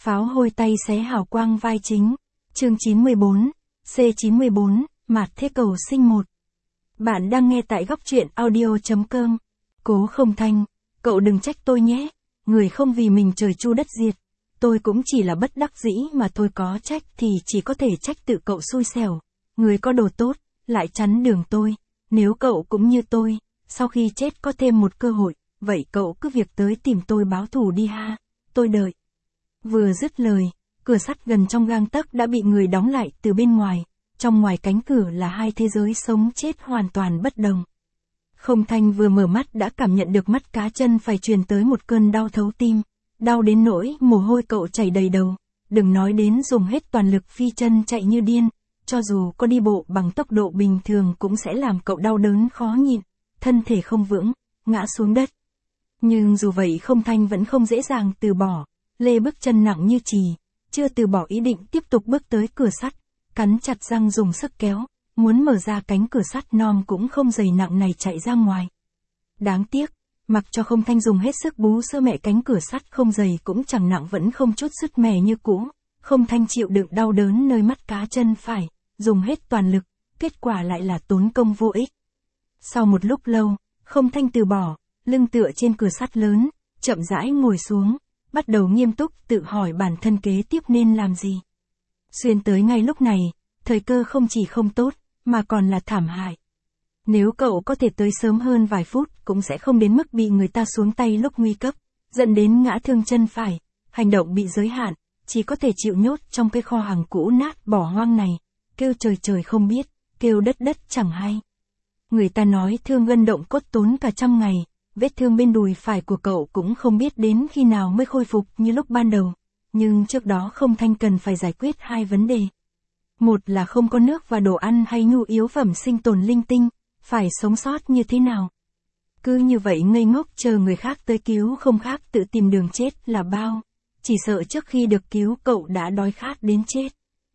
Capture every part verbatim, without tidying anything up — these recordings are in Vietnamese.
Pháo hôi tay xé hào quang vai chính. Chương chín mươi bốn, C chín mươi bốn, Mạt Thế Cầu Sinh một. Bạn đang nghe tại góc truyện audio chấm com. Cố Không Thanh, cậu đừng trách tôi nhé, người không vì mình trời chu đất diệt. Tôi cũng chỉ là bất đắc dĩ mà thôi, có trách thì chỉ có thể trách tự cậu xui xẻo. Người có đồ tốt, lại chắn đường tôi. Nếu cậu cũng như tôi, sau khi chết có thêm một cơ hội, vậy cậu cứ việc tới tìm tôi báo thù đi ha, tôi đợi. Vừa dứt lời, cửa sắt gần trong gang tấc đã bị người đóng lại từ bên ngoài, trong ngoài cánh cửa là hai thế giới sống chết hoàn toàn bất đồng. Không Thanh vừa mở mắt đã cảm nhận được mắt cá chân phải truyền tới một cơn đau thấu tim, đau đến nỗi mồ hôi cậu chảy đầy đầu, đừng nói đến dùng hết toàn lực phi chân chạy như điên, cho dù có đi bộ bằng tốc độ bình thường cũng sẽ làm cậu đau đớn khó nhịn, thân thể không vững, ngã xuống đất. Nhưng dù vậy Không Thanh vẫn không dễ dàng từ bỏ, lê bước chân nặng như chì, chưa từ bỏ ý định tiếp tục bước tới cửa sắt, cắn chặt răng dùng sức kéo, muốn mở ra cánh cửa sắt non cũng không dày nặng này chạy ra ngoài. Đáng tiếc, mặc cho Không Thanh dùng hết sức bú sữa mẹ, cánh cửa sắt không dày cũng chẳng nặng vẫn không chút sứt mẻ như cũ. Không Thanh chịu đựng đau đớn nơi mắt cá chân phải, dùng hết toàn lực, kết quả lại là tốn công vô ích. Sau một lúc lâu, Không Thanh từ bỏ, lưng tựa trên cửa sắt lớn, chậm rãi ngồi xuống, bắt đầu nghiêm túc tự hỏi bản thân kế tiếp nên làm gì. Xuyên tới ngay lúc này, thời cơ không chỉ không tốt, mà còn là thảm hại. Nếu cậu có thể tới sớm hơn vài phút cũng sẽ không đến mức bị người ta xuống tay lúc nguy cấp, dẫn đến ngã thương chân phải, hành động bị giới hạn, chỉ có thể chịu nhốt trong cái kho hàng cũ nát bỏ hoang này, kêu trời trời không biết, kêu đất đất chẳng hay. Người ta nói thương gân động cốt tốn cả trăm ngày, vết thương bên đùi phải của cậu cũng không biết đến khi nào mới khôi phục như lúc ban đầu, nhưng trước đó Không Thanh cần phải giải quyết hai vấn đề. Một là không có nước và đồ ăn hay nhu yếu phẩm sinh tồn linh tinh, phải sống sót như thế nào. Cứ như vậy ngây ngốc chờ người khác tới cứu không khác tự tìm đường chết là bao, chỉ sợ trước khi được cứu cậu đã đói khát đến chết.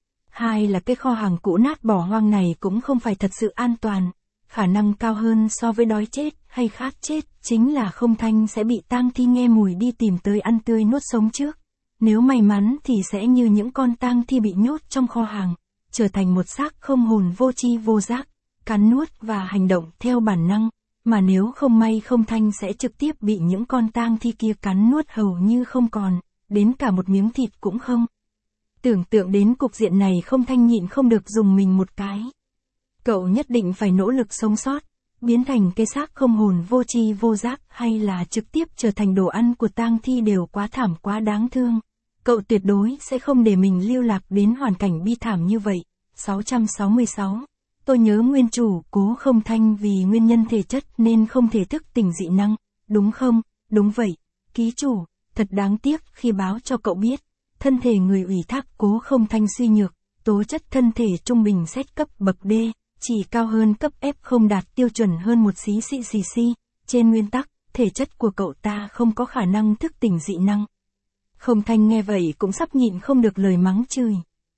Hai là cái kho hàng cũ nát bỏ hoang này cũng không phải thật sự an toàn, khả năng cao hơn so với đói chết hay khát chết chính là Không Thanh sẽ bị tang thi nghe mùi đi tìm tới ăn tươi nuốt sống trước. Nếu may mắn thì sẽ như những con tang thi bị nhốt trong kho hàng, trở thành một xác không hồn vô tri vô giác, cắn nuốt và hành động theo bản năng, mà nếu không may Không Thanh sẽ trực tiếp bị những con tang thi kia cắn nuốt hầu như không còn, đến cả một miếng thịt cũng không. Tưởng tượng đến cục diện này Không Thanh nhịn không được dùng mình một cái. Cậu nhất định phải nỗ lực sống sót, biến thành cái xác không hồn vô tri vô giác hay là trực tiếp trở thành đồ ăn của tang thi đều quá thảm quá đáng thương. Cậu tuyệt đối sẽ không để mình lưu lạc đến hoàn cảnh bi thảm như vậy. sáu trăm sáu mươi sáu. Tôi nhớ nguyên chủ Cố Không Thanh vì nguyên nhân thể chất nên không thể thức tỉnh dị năng, đúng không? Đúng vậy, ký chủ, thật đáng tiếc khi báo cho cậu biết, thân thể người ủy thác Cố Không Thanh suy nhược, tố chất thân thể trung bình xét cấp bậc D, chỉ cao hơn cấp F không đạt tiêu chuẩn hơn một xí xị xì xi, trên nguyên tắc, thể chất của cậu ta không có khả năng thức tỉnh dị năng. Không Thanh nghe vậy cũng sắp nhịn không được lời mắng chửi.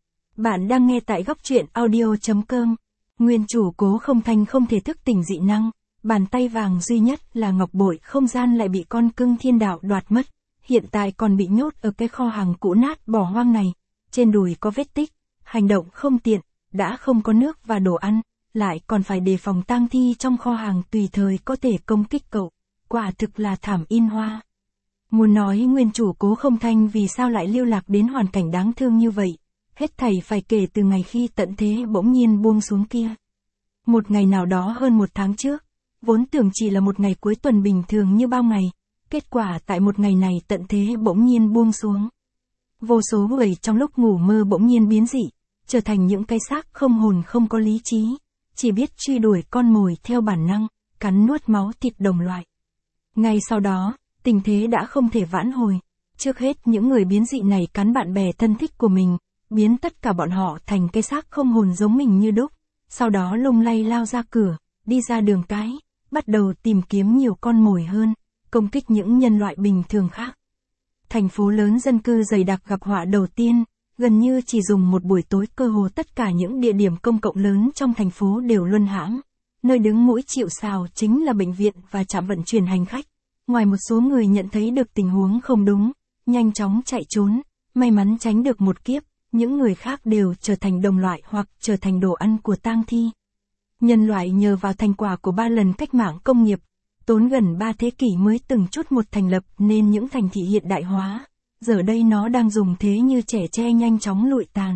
Bạn đang nghe tại góc truyện audio chấm com. Nguyên chủ Cố Không Thanh không thể thức tỉnh dị năng, bàn tay vàng duy nhất là ngọc bội không gian lại bị con cưng thiên đạo đoạt mất, hiện tại còn bị nhốt ở cái kho hàng cũ nát bỏ hoang này, trên đùi có vết tích, hành động không tiện, đã không có nước và đồ ăn, lại còn phải đề phòng tang thi trong kho hàng tùy thời có thể công kích cậu, quả thực là thảm in hoa. Muốn nói nguyên chủ Cố Không Thanh vì sao lại lưu lạc đến hoàn cảnh đáng thương như vậy, hết thảy phải kể từ ngày khi tận thế bỗng nhiên buông xuống kia. Một ngày nào đó hơn một tháng trước, vốn tưởng chỉ là một ngày cuối tuần bình thường như bao ngày, kết quả tại một ngày này tận thế bỗng nhiên buông xuống. Vô số người trong lúc ngủ mơ bỗng nhiên biến dị, trở thành những cái xác không hồn không có lý trí, chỉ biết truy đuổi con mồi theo bản năng, cắn nuốt máu thịt đồng loại. Ngay sau đó, tình thế đã không thể vãn hồi. Trước hết những người biến dị này cắn bạn bè thân thích của mình, biến tất cả bọn họ thành cái xác không hồn giống mình như đúc, sau đó lung lay lao ra cửa, đi ra đường cái, bắt đầu tìm kiếm nhiều con mồi hơn, công kích những nhân loại bình thường khác. Thành phố lớn dân cư dày đặc gặp họa đầu tiên, gần như chỉ dùng một buổi tối cơ hồ tất cả những địa điểm công cộng lớn trong thành phố đều luân hãm. Nơi đứng mũi chịu sào chính là bệnh viện và trạm vận chuyển hành khách. Ngoài một số người nhận thấy được tình huống không đúng, nhanh chóng chạy trốn, may mắn tránh được một kiếp, những người khác đều trở thành đồng loại hoặc trở thành đồ ăn của tang thi. Nhân loại nhờ vào thành quả của ba lần cách mạng công nghiệp, tốn gần ba thế kỷ mới từng chút một thành lập nên những thành thị hiện đại hóa, giờ đây nó đang dùng thế như trẻ tre nhanh chóng lụi tàn.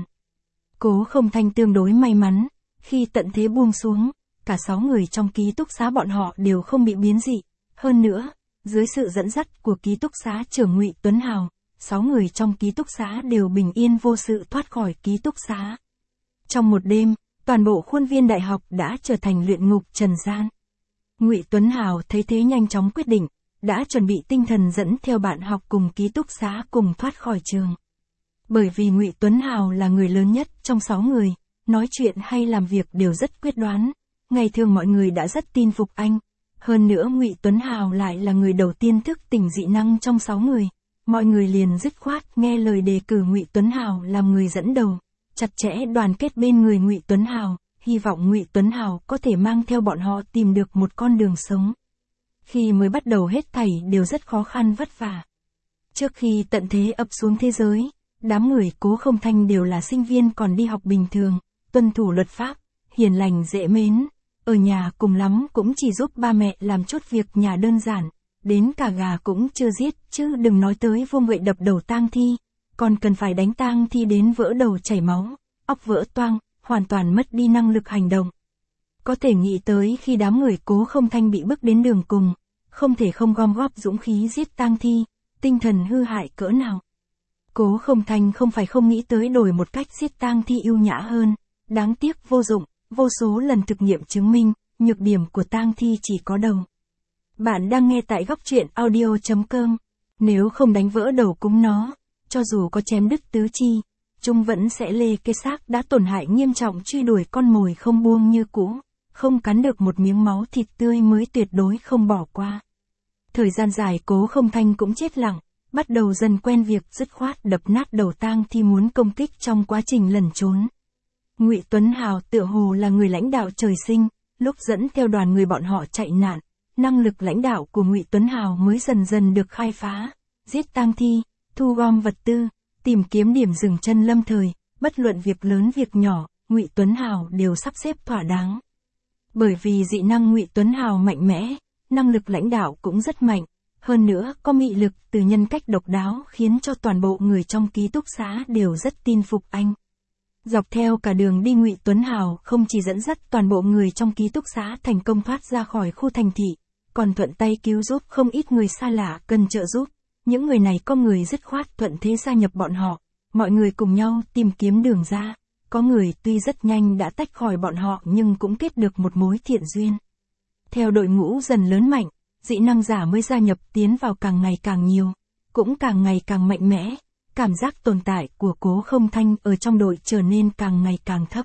Cố Không Thanh tương đối may mắn, khi tận thế buông xuống, cả sáu người trong ký túc xá bọn họ đều không bị biến dị, hơn nữa, dưới sự dẫn dắt của ký túc xá trưởng Ngụy Tuấn Hào, sáu người trong ký túc xá đều bình yên vô sự thoát khỏi ký túc xá. Trong một đêm, toàn bộ khuôn viên đại học đã trở thành luyện ngục trần gian. Ngụy Tuấn Hào thấy thế nhanh chóng quyết định, đã chuẩn bị tinh thần dẫn theo bạn học cùng ký túc xá cùng thoát khỏi trường. Bởi vì Ngụy Tuấn Hào là người lớn nhất trong sáu người, nói chuyện hay làm việc đều rất quyết đoán, ngày thường mọi người đã rất tin phục anh. Hơn nữa Ngụy Tuấn Hào lại là người đầu tiên thức tỉnh dị năng trong sáu người, mọi người liền dứt khoát nghe lời đề cử Ngụy Tuấn Hào làm người dẫn đầu, chặt chẽ đoàn kết bên người Ngụy Tuấn Hào, hy vọng Ngụy Tuấn Hào có thể mang theo bọn họ tìm được một con đường sống. Khi mới bắt đầu hết thảy đều rất khó khăn vất vả. Trước khi tận thế ập xuống thế giới, đám người Cố Không Thanh đều là sinh viên còn đi học bình thường, tuân thủ luật pháp, hiền lành dễ mến, ở nhà cùng lắm cũng chỉ giúp ba mẹ làm chút việc nhà đơn giản, đến cả gà cũng chưa giết, chứ đừng nói tới vô gậy đập đầu tang thi, còn cần phải đánh tang thi đến vỡ đầu chảy máu, óc vỡ toang, hoàn toàn mất đi năng lực hành động. Có thể nghĩ tới khi đám người Cố Không Thanh bị bước đến đường cùng, không thể không gom góp dũng khí giết tang thi, tinh thần hư hại cỡ nào. Cố Không Thanh không phải không nghĩ tới đổi một cách giết tang thi ưu nhã hơn, đáng tiếc vô dụng, vô số lần thực nghiệm chứng minh, nhược điểm của tang thi chỉ có đầu. Bạn đang nghe tại góc truyện audio chấm com, nếu không đánh vỡ đầu cúng nó, cho dù có chém đứt tứ chi, chúng vẫn sẽ lê cái xác đã tổn hại nghiêm trọng truy đuổi con mồi không buông như cũ, không cắn được một miếng máu thịt tươi mới tuyệt đối không bỏ qua. Thời gian dài Cố Không Thanh cũng chết lặng, bắt đầu dần quen việc dứt khoát đập nát đầu tang thi muốn công kích trong quá trình lẩn trốn. Ngụy Tuấn Hào tựa hồ là người lãnh đạo trời sinh, lúc dẫn theo đoàn người bọn họ chạy nạn, năng lực lãnh đạo của Ngụy Tuấn Hào mới dần dần được khai phá, giết tang thi, thu gom vật tư, tìm kiếm điểm dừng chân lâm thời, bất luận việc lớn việc nhỏ, Ngụy Tuấn Hào đều sắp xếp thỏa đáng. Bởi vì dị năng Ngụy Tuấn Hào mạnh mẽ, năng lực lãnh đạo cũng rất mạnh, hơn nữa có mị lực từ nhân cách độc đáo khiến cho toàn bộ người trong ký túc xá đều rất tin phục anh. Dọc theo cả đường đi Ngụy Tuấn Hào không chỉ dẫn dắt toàn bộ người trong ký túc xá thành công thoát ra khỏi khu thành thị, còn thuận tay cứu giúp không ít người xa lạ cần trợ giúp. Những người này có người dứt khoát thuận thế gia nhập bọn họ, mọi người cùng nhau tìm kiếm đường ra. Có người tuy rất nhanh đã tách khỏi bọn họ nhưng cũng kết được một mối thiện duyên. Theo đội ngũ dần lớn mạnh, dị năng giả mới gia nhập tiến vào càng ngày càng nhiều, cũng càng ngày càng mạnh mẽ. Cảm giác tồn tại của Cố Không Thanh ở trong đội trở nên càng ngày càng thấp.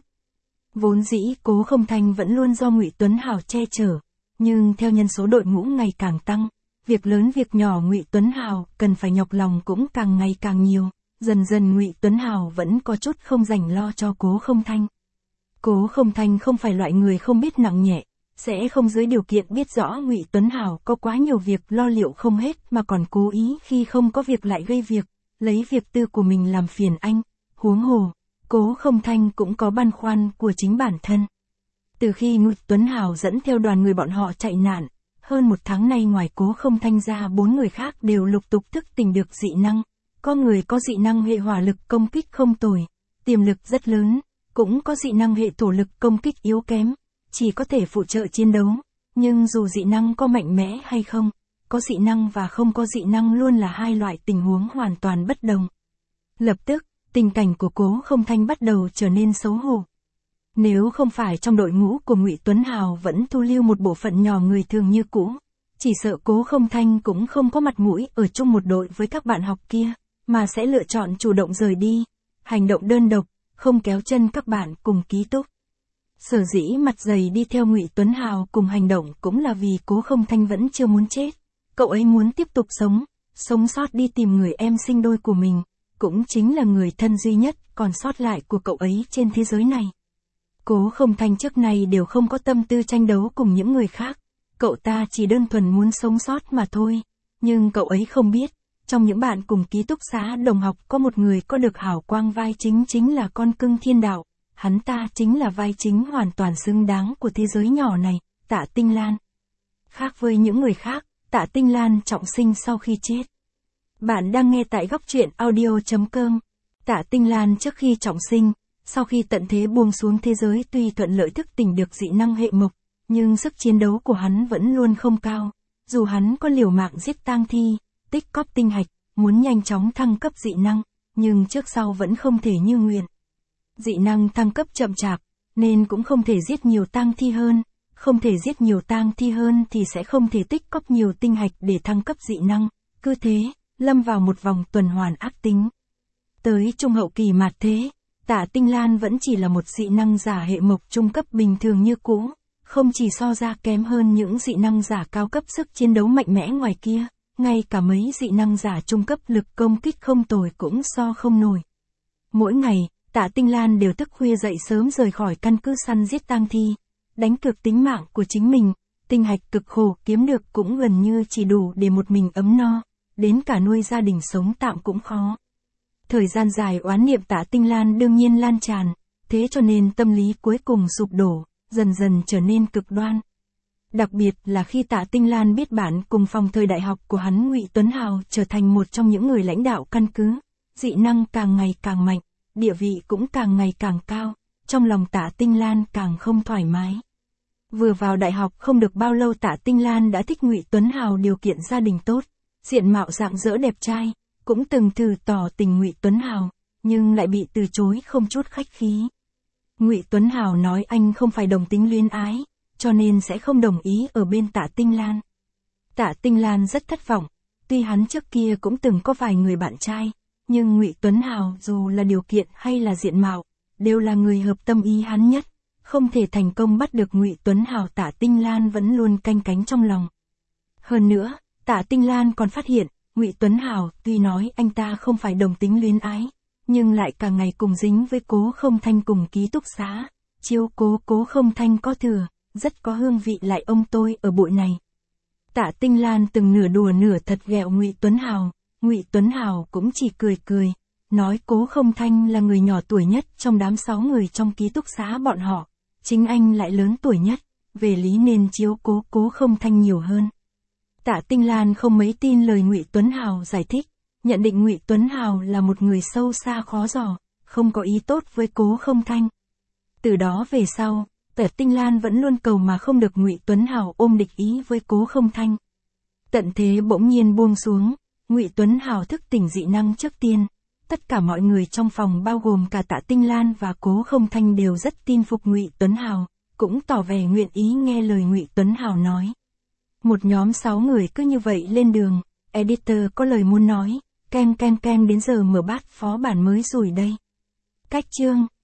Vốn dĩ Cố Không Thanh vẫn luôn do Ngụy Tuấn Hào che chở, nhưng theo nhân số đội ngũ ngày càng tăng, việc lớn việc nhỏ Ngụy Tuấn Hào cần phải nhọc lòng cũng càng ngày càng nhiều, dần dần Ngụy Tuấn Hào vẫn có chút không dành lo cho Cố Không Thanh. Cố Không Thanh không phải loại người không biết nặng nhẹ, sẽ không dưới điều kiện biết rõ Ngụy Tuấn Hào có quá nhiều việc lo liệu không hết mà còn cố ý khi không có việc lại gây việc, lấy việc tư của mình làm phiền anh. Huống hồ, Cố Không Thanh cũng có băn khoăn của chính bản thân. Từ khi Ngụy Tuấn Hào dẫn theo đoàn người bọn họ chạy nạn, hơn một tháng nay ngoài Cố Không Thanh ra bốn người khác đều lục tục thức tỉnh được dị năng. Có người có dị năng hệ hỏa lực công kích không tồi, tiềm lực rất lớn, cũng có dị năng hệ thổ lực công kích yếu kém, chỉ có thể phụ trợ chiến đấu. Nhưng dù dị năng có mạnh mẽ hay không, có dị năng và không có dị năng luôn là hai loại tình huống hoàn toàn bất đồng. Lập tức, tình cảnh của Cố Không Thanh bắt đầu trở nên xấu hổ. Nếu không phải trong đội ngũ của Ngụy Tuấn Hào vẫn thu lưu một bộ phận nhỏ người thường như cũ, chỉ sợ Cố Không Thanh cũng không có mặt mũi ở chung một đội với các bạn học kia, mà sẽ lựa chọn chủ động rời đi, hành động đơn độc, không kéo chân các bạn cùng ký túc. Sở dĩ mặt dày đi theo Ngụy Tuấn Hào cùng hành động cũng là vì Cố Không Thanh vẫn chưa muốn chết. Cậu ấy muốn tiếp tục sống, sống sót đi tìm người em sinh đôi của mình, cũng chính là người thân duy nhất còn sót lại của cậu ấy trên thế giới này. Cố Không Thanh trước này đều không có tâm tư tranh đấu cùng những người khác, cậu ta chỉ đơn thuần muốn sống sót mà thôi, nhưng cậu ấy không biết, Trong những bạn cùng ký túc xá đồng học có một người có được hào quang vai chính chính là con cưng thiên đạo. Hắn ta chính là vai chính hoàn toàn xứng đáng của thế giới nhỏ này, Tạ Tinh Lan. Khác với những người khác, Tạ Tinh Lan trọng sinh sau khi chết. Bạn đang nghe tại góc truyện audio.com. Tạ Tinh Lan trước khi trọng sinh, sau khi tận thế buông xuống thế giới tuy thuận lợi thức tỉnh được dị năng hệ mộc, nhưng sức chiến đấu của hắn vẫn luôn không cao. Dù hắn có liều mạng giết tang thi, tích cóp tinh hạch, muốn nhanh chóng thăng cấp dị năng, nhưng trước sau vẫn không thể như nguyện. Dị năng thăng cấp chậm chạp, nên cũng không thể giết nhiều tang thi hơn, không thể giết nhiều tang thi hơn thì sẽ không thể tích cóp nhiều tinh hạch để thăng cấp dị năng, cứ thế, lâm vào một vòng tuần hoàn ác tính. Tới trung hậu kỳ mạt thế, Tạ Tinh Lan vẫn chỉ là một dị năng giả hệ mộc trung cấp bình thường như cũ, không chỉ so ra kém hơn những dị năng giả cao cấp sức chiến đấu mạnh mẽ ngoài kia, ngay cả mấy dị năng giả trung cấp lực công kích không tồi cũng so không nổi. Mỗi ngày, Tạ Tinh Lan đều thức khuya dậy sớm rời khỏi căn cứ săn giết tang thi, đánh cược tính mạng của chính mình, tinh hạch cực khổ kiếm được cũng gần như chỉ đủ để một mình ấm no, đến cả nuôi gia đình sống tạm cũng khó. Thời gian dài oán niệm Tạ Tinh Lan đương nhiên lan tràn, thế cho nên tâm lý cuối cùng sụp đổ, dần dần trở nên cực đoan. Đặc biệt là khi Tạ Tinh Lan biết bạn cùng phòng thời đại học của hắn Ngụy Tuấn Hào trở thành một trong những người lãnh đạo căn cứ, dị năng càng ngày càng mạnh, địa vị cũng càng ngày càng cao, trong lòng Tạ Tinh Lan càng không thoải mái. Vừa vào đại học không được bao lâu Tạ Tinh Lan đã thích Ngụy Tuấn Hào điều kiện gia đình tốt, diện mạo rạng rỡ đẹp trai, cũng từng thử tỏ tình Ngụy Tuấn Hào, nhưng lại bị từ chối không chút khách khí. Ngụy Tuấn Hào nói anh không phải đồng tính luyến ái, cho nên sẽ không đồng ý ở bên Tạ Tinh Lan. Tạ Tinh Lan rất thất vọng, tuy hắn trước kia cũng từng có vài người bạn trai, nhưng Ngụy Tuấn Hào dù là điều kiện hay là diện mạo, đều là người hợp tâm ý hắn nhất, không thể thành công bắt được Ngụy Tuấn Hào. Tạ Tinh Lan vẫn luôn canh cánh trong lòng. Hơn nữa, Tạ Tinh Lan còn phát hiện, Ngụy Tuấn Hào tuy nói anh ta không phải đồng tính luyến ái, nhưng lại cả ngày cùng dính với Cố Không Thanh cùng ký túc xá, chiếu cố Cố Không Thanh có thừa, rất có hương vị lại ông tôi ở bụi này. Tạ Tinh Lan từng nửa đùa nửa thật ghẹo Ngụy Tuấn Hào, Ngụy Tuấn Hào cũng chỉ cười cười, nói Cố Không Thanh là người nhỏ tuổi nhất trong đám sáu người trong ký túc xá bọn họ, chính anh lại lớn tuổi nhất, về lý nên chiếu cố Cố Không Thanh nhiều hơn. Tạ Tinh Lan không mấy tin lời Ngụy Tuấn Hào giải thích, nhận định Ngụy Tuấn Hào là một người sâu xa khó dò, không có ý tốt với Cố Không Thanh. Từ đó về sau, Tạ Tinh Lan vẫn luôn cầu mà không được Ngụy Tuấn Hào ôm địch ý với Cố Không Thanh. Tận thế bỗng nhiên buông xuống, Ngụy Tuấn Hào thức tỉnh dị năng trước tiên, tất cả mọi người trong phòng bao gồm cả Tạ Tinh Lan và Cố Không Thanh đều rất tin phục Ngụy Tuấn Hào, cũng tỏ vẻ nguyện ý nghe lời Ngụy Tuấn Hào nói. Một nhóm sáu người cứ như vậy lên đường, editor có lời muốn nói, ken ken ken đến giờ mở bát phó bản mới rồi đây. Cách chương,